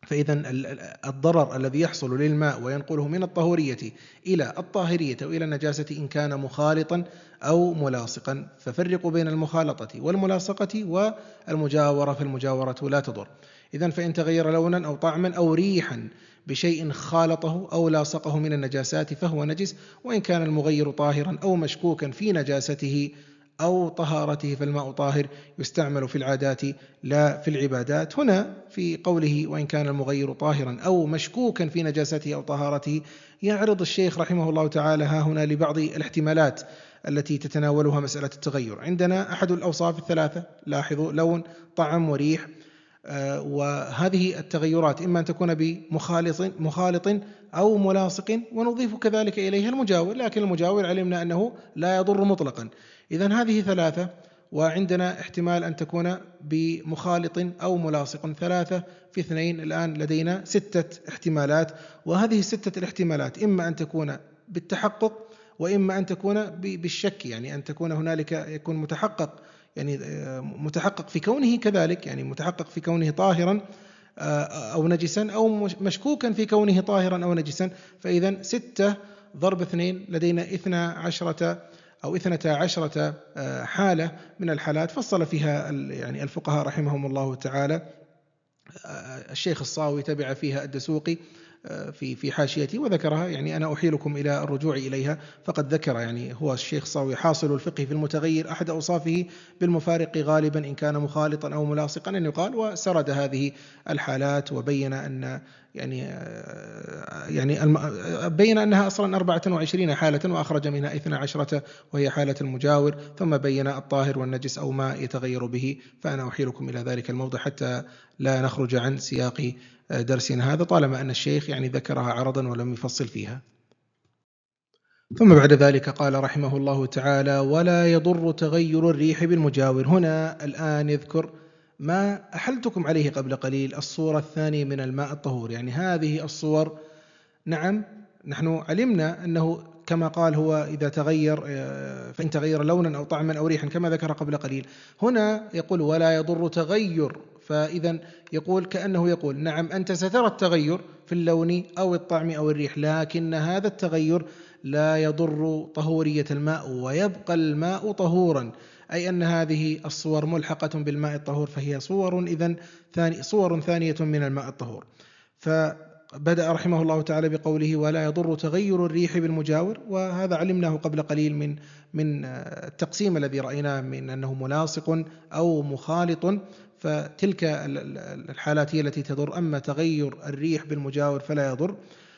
فإذا الضرر الذي يحصل للماء وينقله من الطهورية إلى الطاهرية وإلى النجاسة إن كان مخالطا أو ملاصقا، ففرقوا بين المخالطة والملاصقة والمجاورة، فالمجاورة لا تضر. إذن فإن تغير لونا أو طعما أو ريحا بشيء خالطه أو لاصقه من النجاسات فهو نجس، وإن كان المغير طاهرا أو مشكوكا في نجاسته أو طهارته فالماء طاهر، يستعمل في العادات لا في العبادات. هنا في قوله وإن كان المغير طاهرا أو مشكوكا في نجاسته أو طهارته، يعرض الشيخ رحمه الله تعالى ها هنا لبعض الاحتمالات التي تتناولها مسألة التغير. عندنا أحد الأوصاف الثلاثة، لاحظوا، لون، طعم، وريح، آه وهذه التغيرات إما أن تكون بمخالط مخالط أو ملاصق، ونضيف كذلك إليها المجاور، لكن المجاور علمنا أنه لا يضر مطلقا. إذن هذه ثلاثة، وعندنا احتمال أن تكون بمخالط أو ملاصق، ثلاثة في اثنين، الآن لدينا ستة احتمالات، وهذه الستة الاحتمالات إما أن تكون بالتحقق وإما أن تكون بالشك، يعني أن تكون هنالك يكون متحقق، يعني متحقق في كونه كذلك، يعني متحقق في كونه طاهرا أو نجسا، أو مشكوكا في كونه طاهرا أو نجسا. فإذا ستة ضرب اثنين لدينا اثنا عشرة أو اثنتا عشرة حالة من الحالات فصل فيها يعني الفقهاء رحمهم الله تعالى. الشيخ الصاوي تبع فيها الدسوقي في في حاشيته وذكرها، يعني أنا أحيلكم إلى الرجوع إليها، فقد ذكر يعني هو الشيخ الصاوي حاصل الفقه في المتغير أحد أوصافه بالمفارق غالبا إن كان مخالطا أو ملاصقا أن يقال، وسرد هذه الحالات وبين أن يعني يعني بين أنها أصلا أربعة وعشرين حالة وأخرج منها اثنا عشرة وهي حالة المجاور، ثم بين الطاهر والنجس أو ما يتغير به. فأنا أحيلكم إلى ذلك الموضع حتى لا نخرج عن سياق درسنا هذا، طالما أن الشيخ يعني ذكرها عرضا ولم يفصل فيها. ثم بعد ذلك قال رحمه الله تعالى: ولا يضر تغير الريح بالمجاور. هنا الآن يذكر ما أحلتكم عليه قبل قليل، الصورة الثانية من الماء الطهور. يعني هذه الصور، نعم نحن علمنا أنه كما قال هو إذا تغير فإن تغير لونا أو طعما أو ريحا كما ذكر قبل قليل. هنا يقول ولا يضر تغير، فإذا يقول كأنه يقول نعم أنت سترى التغير في اللون أو الطعم أو الريح، لكن هذا التغير لا يضر طهورية الماء ويبقى الماء طهورا، أي أن هذه الصور ملحقة بالماء الطهور، فهي صور إذن ثاني صور ثانية من الماء الطهور. فبدأ رحمه الله تعالى بقوله ولا يضر تغير الريح بالمجاور، وهذا علمناه قبل قليل من من التقسيم الذي رأيناه من أنه ملاصق أو مخالط، فتلك الحالات هي التي تضر، أما تغير الريح بالمجاور فلا يضر،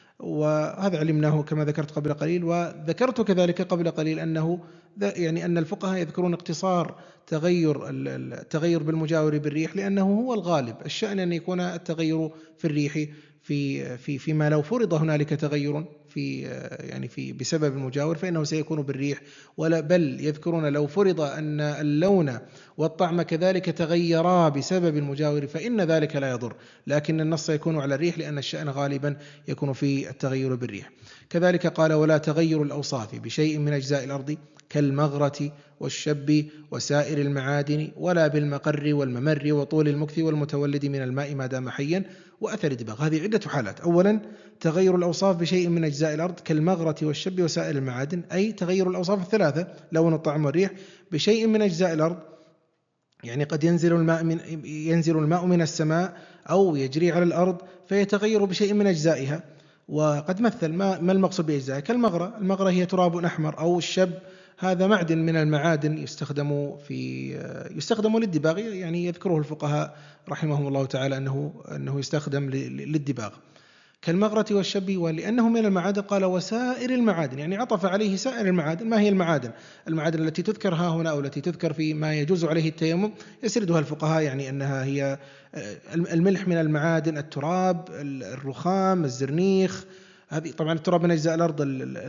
وهذا علمناه كما ذكرت قبل قليل. وذكرت كذلك قبل قليل أنه يعني أن الفقهاء يذكرون اقتصار تغير التغير بالمجاور بالريح، لأنه هو الغالب، الشأن أن يكون التغير في الريح في في فيما لو فرض هنالك تغير في يعني في بسبب المجاور فإنه سيكون بالريح، ولا بل يذكرون لو فرض أن اللون والطعم كذلك تغيرا بسبب المجاور فإن ذلك لا يضر، لكن النص يكون على الريح لأن الشأن غالبا يكون في التغير بالريح. كذلك قال ولا تغير الأوصاف بشيء من أجزاء الأرض كالمغرة والشب وسائر المعادن، ولا بالمقر والممر وطول المكث والمتولد من الماء ما دام حيا وأثر دباغ. هذه عدة حالات. أولا تغير الأوصاف بشيء من أجزاء الأرض كالمغرة والشب وسائر المعادن، أي تغير الأوصاف الثلاثة لون الطعم والريح بشيء من أجزاء الأرض، يعني قد ينزل الماء من ينزل الماء من السماء أو يجري على الأرض فيتغير بشيء من أجزائها. وقد مثل ما, ما المقصود بأجزائها كالمغرة، المغرة هي تراب أحمر، أو الشب هذا معدن من المعادن يستخدم في يستخدم للدباغ، يعني يذكره الفقهاء رحمهم الله تعالى أنه أنه يستخدم للدباغ كالمغرة والشب، ولأنه من المعادن قال وسائر المعادن، يعني عطف عليه سائر المعادن. ما هي المعادن؟ المعادن التي تذكر ها هنا أو التي تذكر في ما يجوز عليه التيمم يسردها الفقهاء، يعني أنها هي الملح من المعادن، التراب، الرخام، الزرنيخ، هذه طبعا التراب من أجزاء الأرض،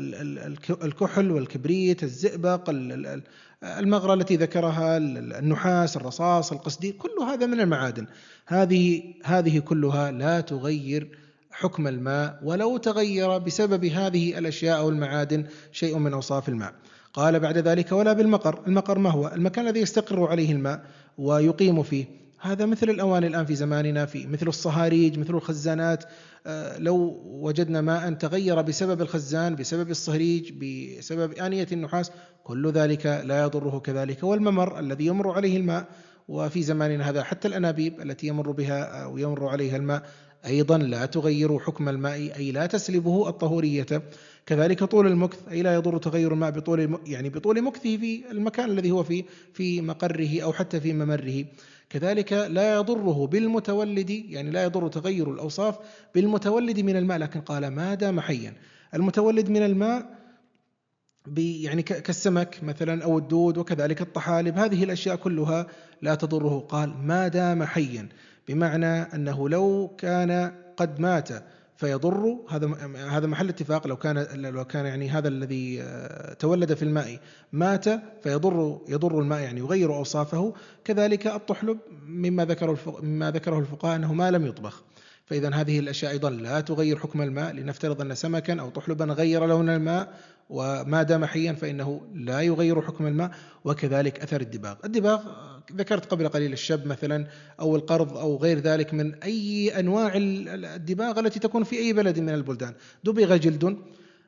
الكحل والكبريت، الزئبق، المغرة التي ذكرها، النحاس، الرصاص، القصدير، كل هذا من المعادن. هذه هذه كلها لا تغير حكم الماء ولو تغير بسبب هذه الأشياء أو المعادن شيء من أوصاف الماء. قال بعد ذلك ولا بالمقر. المقر ما هو؟ المكان الذي يستقر عليه الماء ويقيم فيه، هذا مثل الأواني الآن في زماننا، في مثل الصهاريج، مثل الخزانات. لو وجدنا ماء تغير بسبب الخزان، بسبب الصهريج، بسبب آنية النحاس، كل ذلك لا يضره كذلك. والممر الذي يمر عليه الماء، وفي زماننا هذا حتى الأنابيب التي يمر بها أو يمر عليها الماء أيضا لا تغير حكم الماء، أي لا تسلبه الطهورية. كذلك طول المكث، أي لا يضر تغير الماء بطول يعني بطول مكثه في المكان الذي هو فيه في مقره أو حتى في ممره. كذلك لا يضره بالمتولد، يعني لا يضر تغير الأوصاف بالمتولد من الماء، لكن قال ما دام حيا. المتولد من الماء يعني كالسمك مثلا أو الدود، وكذلك الطحالب، هذه الأشياء كلها لا تضره. قال ما دام حيا، بمعنى أنه لو كان قد مات فيضر، هذا هذا محل اتفاق. لو كان لو كان يعني هذا الذي تولد في الماء مات فيضر يضر الماء، يعني يغير أوصافه. كذلك الطحلب مما ذكره مما ذكره الفقهاء أنه ما لم يطبخ، فإذا هذه الأشياء أيضا لا تغير حكم الماء. لنفترض أن سمكا أو طحلبا غير لون الماء وما دام حيا فإنه لا يغير حكم الماء. وكذلك أثر الدباغ. الدباغ ذكرت قبل قليل الشب مثلا أو القرض أو غير ذلك من أي أنواع الدباغ التي تكون في أي بلد من البلدان. دبغ جلد،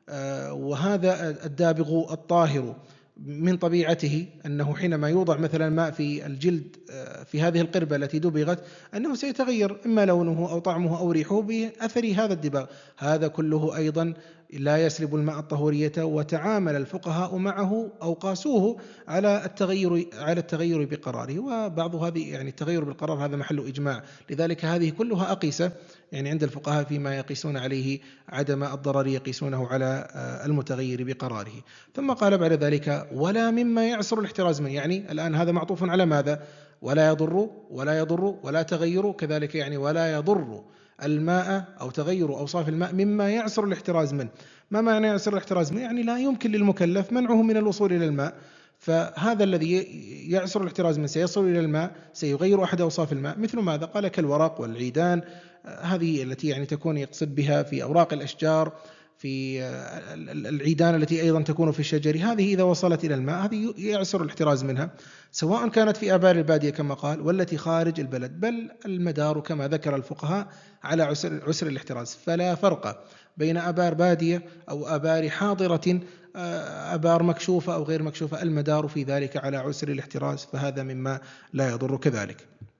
وهذا الدابغ الطاهر من طبيعته أنه حينما يوضع مثلا ماء في الجلد في هذه القربة التي دبغت أنه سيتغير إما لونه أو طعمه أو ريحه بأثر هذا الدباغ. هذا كله أيضا لا يسلب الماء الطهورية، وتعامل الفقهاء معه أو قاسوه على التغير على التغير بقراره. وبعض هذه يعني التغير بالقرار هذا محل إجماع، لذلك هذه كلها أقيسة يعني عند الفقهاء فيما يقيسون عليه عدم الضرر يقيسونه على المتغير بقراره. ثم قال بعد ذلك ولا مما يعسر الاحتراز منه، يعني الآن هذا معطوف على ماذا؟ ولا يضر ولا يضر ولا تغير، كذلك يعني ولا يضر الماء أو تغير أوصاف الماء مما يعسر الاحتراز منه. ما معنى يعسر الاحتراز منه؟ يعني لا يمكن للمكلف منعه من الوصول إلى الماء، فهذا الذي يعسر الاحتراز منه سيصل إلى الماء سيغير أحد أوصاف الماء. مثل ماذا؟ قال كالورق والعيدان، هذه التي يعني تكون يقصد بها في أوراق الأشجار، في العيدان التي أيضا تكون في الشجر، هذه إذا وصلت إلى الماء هذه يعسر الاحتراز منها، سواء كانت في آبار البادية كما قال والتي خارج البلد، بل المدار كما ذكر الفقهاء على عسر, عسر الاحتراز. فلا فرق بين آبار بادية أو آبار حاضرة، آبار مكشوفة أو غير مكشوفة، المدار في ذلك على عسر الاحتراز، فهذا مما لا يضر كذلك.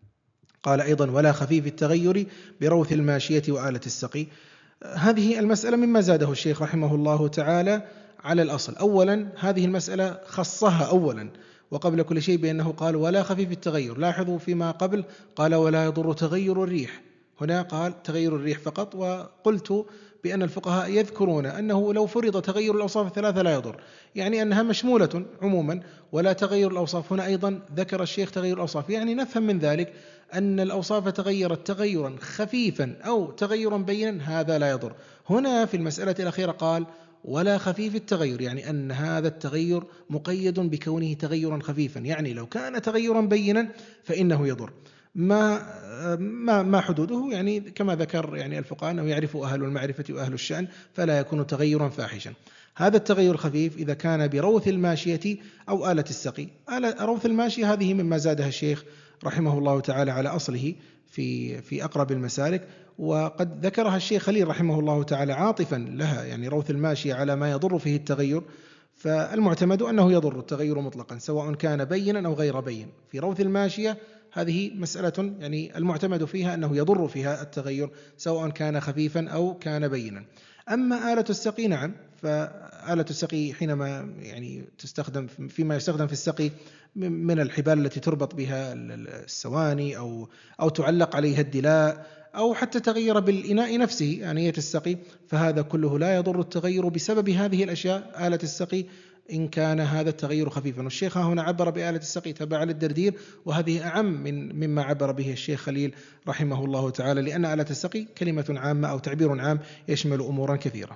قال أيضا ولا خفيف التغير بروث الماشية وآلة السقي. هذه المسألة مما زاده الشيخ رحمه الله تعالى على الأصل. أولا هذه المسألة خصها أولا وقبل كل شيء بأنه قال ولا خفيف التغير. لاحظوا فيما قبل قال ولا يضر تغير الريح، هنا قال تغير الريح فقط. وقلت بأن الفقهاء يذكرون أنه لو فرض تغير الأوصاف الثلاثة لا يضر، يعني أنها مشمولة عموما. ولا تغير الأوصاف، هنا أيضا ذكر الشيخ تغير الأوصاف، يعني نفهم من ذلك أن الأوصاف تغيرت تغيرا خفيفا أو تغيرا بينا، هذا لا يضر. هنا في المسألة الأخيرة قال ولا خفيف التغير، يعني أن هذا التغير مقيد بكونه تغيرا خفيفا، يعني لو كان تغيرا بينا فإنه يضر. ما ما ما حدوده؟ يعني كما ذكر يعني الفقهاء أنه يعرف أهل المعرفة وأهل الشأن، فلا يكون تغيرا فاحشا. هذا التغير الخفيف إذا كان بروث الماشية أو آلة السقي. آلة روث الماشية هذه مما زادها الشيخ رحمه الله تعالى على أصله في في أقرب المسالك، وقد ذكرها الشيخ خليل رحمه الله تعالى عاطفا لها، يعني روث الماشية على ما يضر فيه التغير. فالمعتمد أنه يضر التغير مطلقا سواء كان بينا أو غير بين. في روث الماشية هذه مسألة يعني المعتمد فيها أنه يضر فيها التغير سواء كان خفيفا أو كان بينا. أما آلة السقي نعم، فآلة السقي حينما يعني تستخدم فيما يستخدم في السقي من الحبال التي تربط بها السواني أو أو تعلق عليها الدلاء، أو حتى تغير بالإناء نفسه آنية السقي، فهذا كله لا يضر التغير بسبب هذه الأشياء آلة السقي إن كان هذا التغير خفيفا. والشيخ هنا عبر بآلة السقي تبع للدردير، وهذه أعم من مما عبر به الشيخ خليل رحمه الله تعالى، لأن آلة السقي كلمة عامة أو تعبير عام يشمل أمورا كثيرة.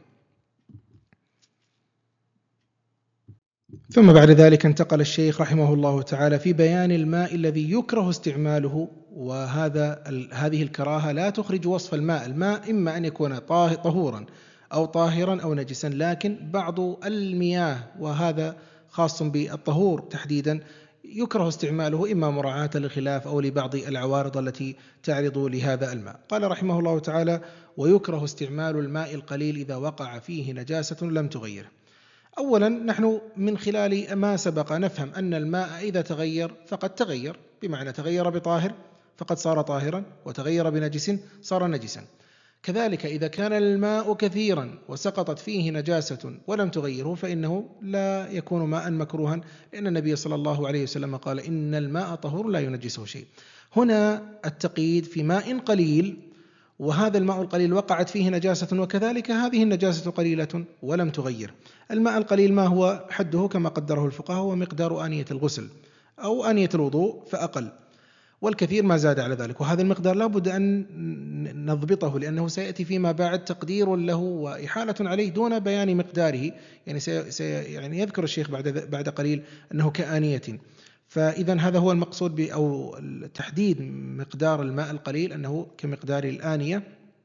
ثم بعد ذلك انتقل الشيخ رحمه الله تعالى في بيان الماء الذي يكره استعماله، وهذا هذه الكراهة لا تخرج وصف الماء. الماء إما أن يكون طهورا أو طاهرا أو نجسا، لكن بعض المياه وهذا خاص بالطهور تحديدا يكره استعماله إما مراعاة للخلاف أو لبعض العوارض التي تعرض لهذا الماء. قال رحمه الله تعالى: ويكره استعمال الماء القليل إذا وقع فيه نجاسة لم تغيره. أولا نحن من خلال ما سبق نفهم أن الماء إذا تغير فقد تغير، بمعنى تغير بطاهر فقد صار طاهرا، وتغير بنجس صار نجسا. كذلك إذا كان الماء كثيرا وسقطت فيه نجاسة ولم تغيره فإنه لا يكون ماء مكروها، لأن النبي صلى الله عليه وسلم قال: إن الماء طهور لا ينجسه شيء. هنا التقييد في ماء قليل، وهذا الماء القليل وقعت فيه نجاسة وكذلك هذه النجاسة قليلة ولم تغير. الماء القليل ما هو حده كما قدره الفقهاء هو مقدار آنية الغسل أو آنية الوضوء فأقل، والكثير ما زاد على ذلك، وهذا المقدار لا بد أن نضبطه لأنه سيأتي فيما بعد تقدير له وإحالة عليه دون بيان مقداره. يعني, سي يعني يذكر الشيخ بعد, بعد قليل أنه كآنية، فإذا هذا هو المقصود أو تحديد مقدار الماء القليل أنه كمقدار الآنية.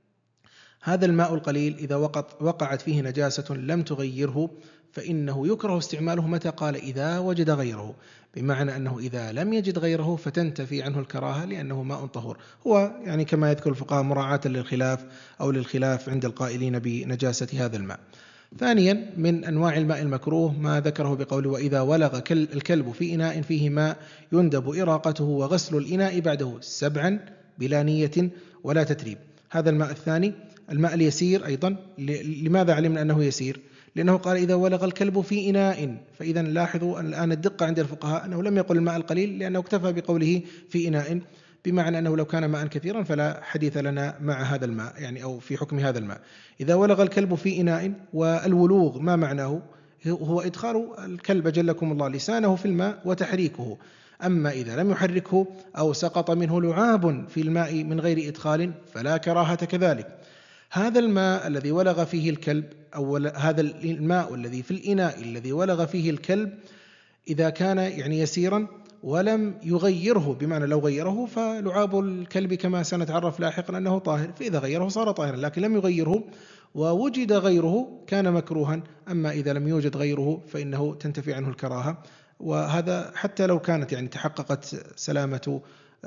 هذا الماء القليل إذا وقعت فيه نجاسة لم تغيره فإنه يكره استعماله. متى؟ قال: إذا وجد غيره، بمعنى أنه إذا لم يجد غيره فتنتفي عنه الكراهة لأنه ماء طهور. هو يعني كما يذكر الفقهاء مراعاة للخلاف أو للخلاف عند القائلين بنجاسة هذا الماء. ثانيا من أنواع الماء المكروه ما ذكره بقوله: وإذا ولغ الكلب في إناء فيه ماء يندب إراقته وغسل الإناء بعده سبعا بلا نية ولا تتريب. هذا الماء الثاني. الماء اليسير أيضا، لماذا علمنا أنه يسير؟ لأنه قال: إذا ولغ الكلب في إناء. فإذا لاحظوا الآن الدقة عند الفقهاء أنه لم يقل الماء القليل لأنه اكتفى بقوله في إناء، بمعنى أنه لو كان ماء كثيرا فلا حديث لنا مع هذا الماء، يعني أو في حكم هذا الماء. إذا ولغ الكلب في إناء، والولوغ ما معناه؟ هو إدخال الكلب جلكم الله لسانه في الماء وتحريكه. أما إذا لم يحركه أو سقط منه لعاب في الماء من غير إدخال فلا كراهة كذلك. هذا الماء الذي ولغ فيه الكلب أو هذا الماء الذي في الإناء الذي ولغ فيه الكلب إذا كان يعني يسيرا ولم يغيره، بمعنى لو غيره فلعاب الكلب كما سنتعرف لاحقا أنه طاهر، فإذا غيره صار طاهرا، لكن لم يغيره ووجد غيره كان مكروها. أما إذا لم يوجد غيره فإنه تنتفي عنه الكراهة، وهذا حتى لو كانت يعني تحققت سلامة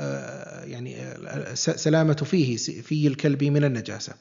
يعني سلامة فيه في الكلب من النجاسة.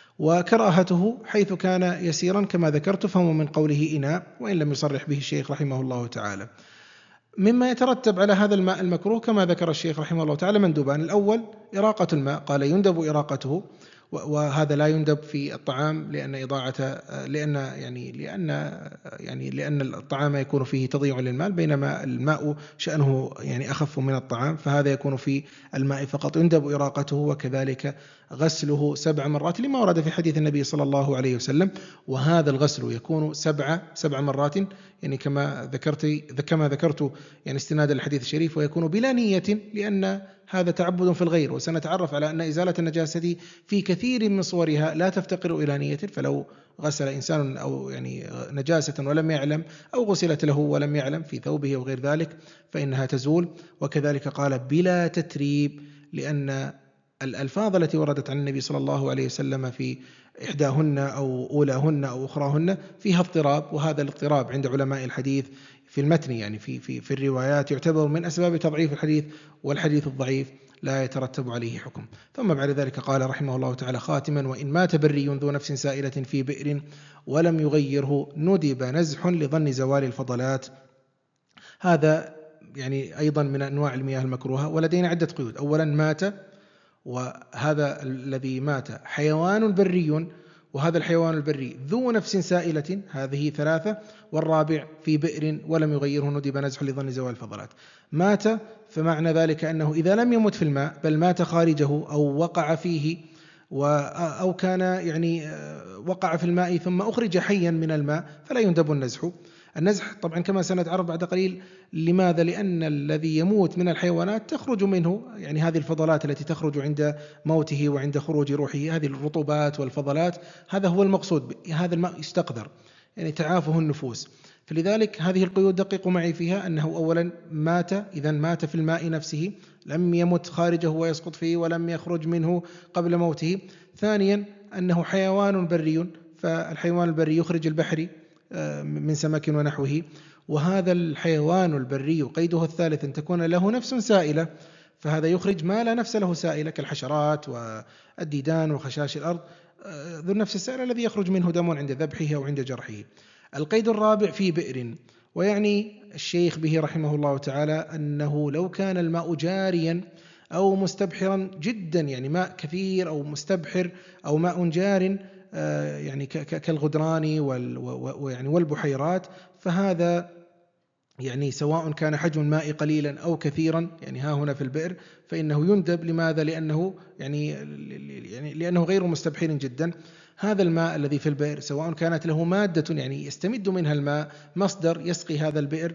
وكراهته حيث كان يسيرا كما ذكرت فهو من قوله إناء، وإن لم يصرح به الشيخ رحمه الله تعالى. مما يترتب على هذا الماء المكروه كما ذكر الشيخ رحمه الله تعالى مندوبان. الأول إراقة الماء، قال: يندب إراقته، وهذا لا يندب في الطعام لأن إضاعة لأن يعني لأن يعني لأن الطعام يكون فيه تضييع للمال، بينما الماء شأنه يعني أخف من الطعام، فهذا يكون في الماء فقط. يندب إراقته وكذلك غسله سبع مرات لما ورد في حديث النبي صلى الله عليه وسلم، وهذا الغسل يكون سبع سبع مرات يعني كما ذكرت كما ذكرت يعني استنادا للحديث الشريف، ويكون بلا نية لأن هذا تعبد في الغير. وسنتعرف على أن إزالة النجاسة في كثير من صورها لا تفتقر إلى نية، فلو غسل إنسان أو يعني نجاسة ولم يعلم أو غسلت له ولم يعلم في ثوبه أو غير ذلك فإنها تزول. وكذلك قال: بلا تتريب، لأن الألفاظ التي وردت عن النبي صلى الله عليه وسلم في إحداهن أو أولاهن أو أخراهن فيها اضطراب، وهذا الاضطراب عند علماء الحديث في المتن يعني في في في الروايات يعتبر من أسباب تضعيف الحديث، والحديث الضعيف لا يترتب عليه حكم. ثم بعد ذلك قال رحمه الله تعالى خاتما: وإن مات بري ذو نفس سائلة في بئر ولم يغيره ندب نزح لظن زوال الفضلات. هذا يعني أيضا من أنواع المياه المكروهة، ولدينا عدة قيود. أولا مات، وهذا الذي مات حيوان بري، وهذا الحيوان البري ذو نفس سائلة، هذه ثلاثة. والرابع في بئر ولم يغيره ندب نزح لظن زوال الفضلات. مات فمعنى ذلك أنه إذا لم يمت في الماء بل مات خارجه أو وقع فيه أو كان يعني وقع في الماء ثم أخرج حيا من الماء فلا يندب النزح. النزح طبعا كما سنتعرف بعد قليل. لماذا؟ لأن الذي يموت من الحيوانات تخرج منه يعني هذه الفضلات التي تخرج عند موته وعند خروج روحه، هذه الرطوبات والفضلات، هذا هو المقصود. هذا الماء يستقذر يعني تعافه النفوس. فلذلك هذه القيود دققوا معي فيها، أنه أولا مات، إذا مات في الماء نفسه، لم يمت خارجه ويسقط فيه ولم يخرج منه قبل موته. ثانيا أنه حيوان بري، فالحيوان البري يخرج البحري من سمك ونحوه. وهذا الحيوان البري قيده الثالث أن تكون له نفس سائلة، فهذا يخرج ما لا نفس له سائلة كالحشرات والديدان وخشاش الأرض، ذو النفس السائلة الذي يخرج منه دم عند ذبحه أو عند جرحه. القيد الرابع في بئر، ويعني الشيخ به رحمه الله تعالى أنه لو كان الماء جاريا أو مستبحرا جدا، يعني ماء كثير أو مستبحر أو ماء جار يعني كالغدران ويعني والبحيرات، فهذا يعني سواء كان حجم الماء قليلا أو كثيرا، يعني ها هنا في البئر فإنه يندب. لماذا؟ لأنه يعني يعني لأنه غير مستبحر جدا. هذا الماء الذي في البئر سواء كانت له مادة يعني يستمد منها الماء مصدر يسقي هذا البئر،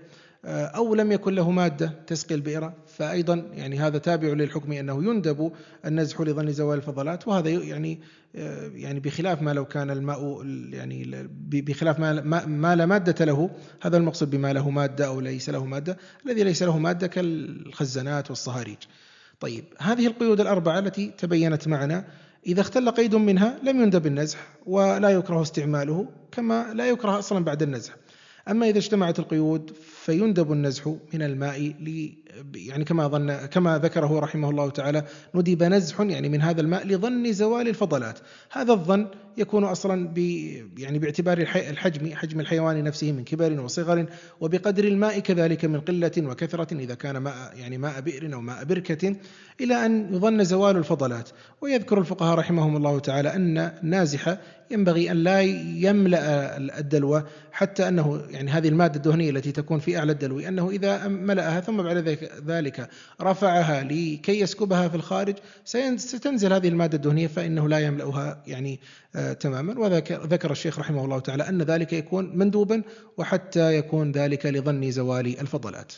أو لم يكن له مادة تسقي البئر، فأيضا يعني هذا تابع للحكم أنه يندب النزح لظن زوال الفضلات. وهذا يعني يعني بخلاف ما لو كان الماء يعني بخلاف ما, ما لا مادة له، هذا المقصود بما له مادة أو ليس له مادة. الذي ليس له مادة كالخزانات والصهاريج. طيب، هذه القيود الأربعة التي تبينت معنا إذا اختل قيد منها لم يندب النزح ولا يكره استعماله، كما لا يكره أصلا بعد النزح. أما إذا اجتمعت القيود فيندب النزح من الماء، يعني كما ظن كما ذكره رحمه الله تعالى، ندب نزح يعني من هذا الماء لظن زوال الفضلات. هذا الظن يكون أصلا ب يعني باعتبار الحجم، حجم الحيوان نفسه من كبر وصغر، وبقدر الماء كذلك من قلة وكثرة، إذا كان ماء يعني ماء بئر أو ماء بركة، إلى أن يظن زوال الفضلات. ويذكر الفقهاء رحمهم الله تعالى أن النازح ينبغي أن لا يملأ الدلو، حتى أنه يعني هذه المادة الدهنية التي تكون في أعلى الدلو، أنه إذا ملأها ثم بعد ذلك رفعها لكي يسكبها في الخارج ستنزل هذه المادة الدهنية، فإنه لا يملأها يعني آه تماما. وذكر الشيخ رحمه الله تعالى أن ذلك يكون مندوبا، وحتى يكون ذلك لظن زوال الفضلات.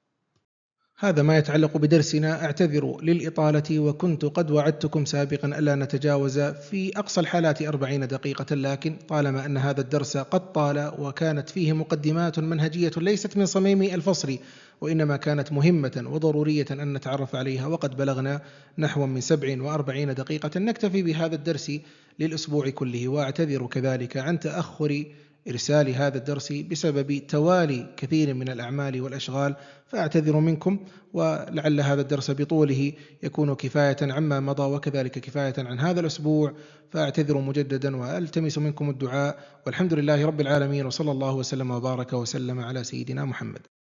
هذا ما يتعلق بدرسنا. أعتذر للإطالة، وكنت قد وعدتكم سابقا ألا نتجاوز في أقصى الحالات أربعين دقيقة، لكن طالما أن هذا الدرس قد طال وكانت فيه مقدمات منهجية ليست من صميم الفصل، وإنما كانت مهمة وضرورية أن نتعرف عليها، وقد بلغنا نحو من سبع وأربعين دقيقة، نكتفي بهذا الدرس للأسبوع كله. وأعتذر كذلك عن تأخر إرسال هذا الدرس بسبب توالي كثير من الأعمال والأشغال، فأعتذر منكم، ولعل هذا الدرس بطوله يكون كفاية عما مضى وكذلك كفاية عن هذا الأسبوع، فأعتذر مجددا وألتمس منكم الدعاء. والحمد لله رب العالمين، وصلى الله وسلم وبارك وسلم على سيدنا محمد.